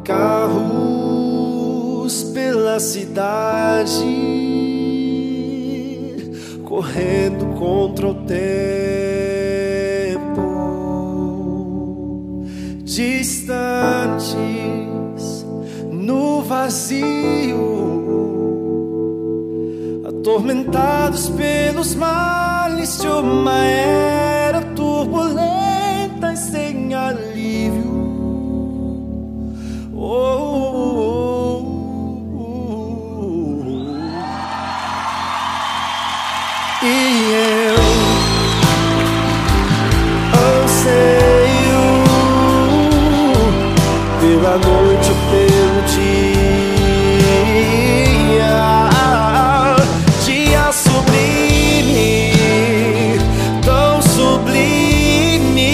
Carros pela cidade, correndo contra o tempo, distantes no vazio, atormentados pelos males de uma era turbulenta e sem alívio. E eu anseio pela noite ou pelo dia, dia sublime, tão sublime,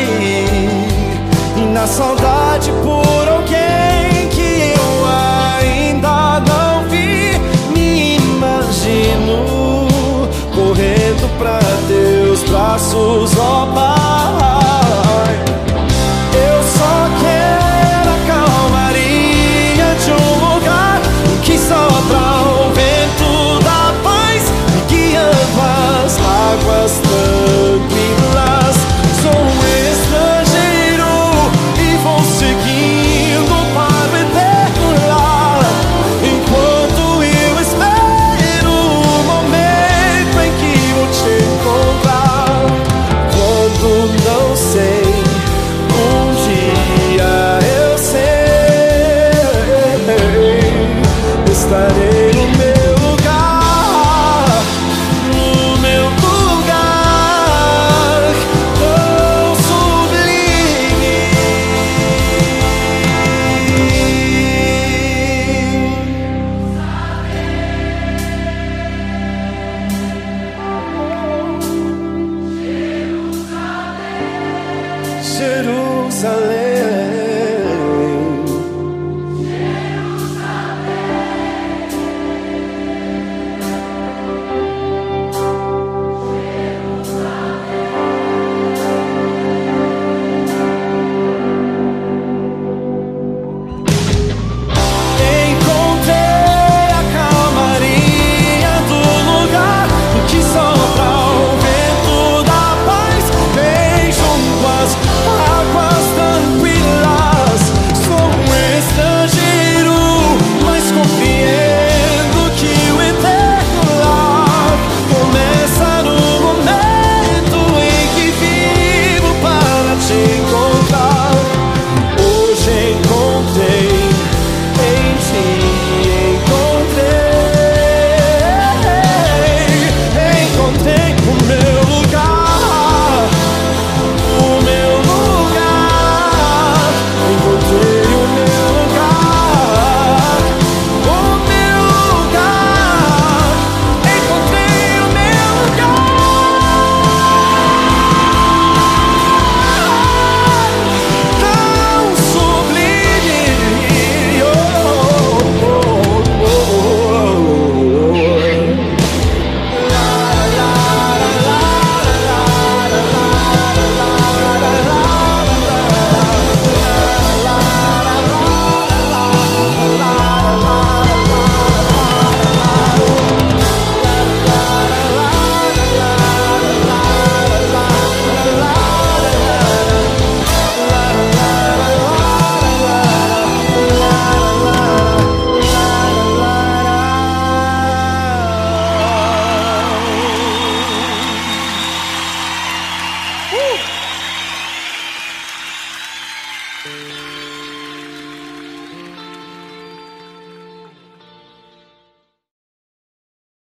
e na saudade por alguém que eu ainda não vi, me imagino correndo pra teus braços, ó Pai. Eu só quero a calmaria de um lugar em que sopra o vento da paz, guiando as águas tranquilas. Sou um estrangeiro e vou seguindo para o eterno lar, enquanto eu espero o momento em que vou te encontrar. Quando não sei, um dia eu sei, estarei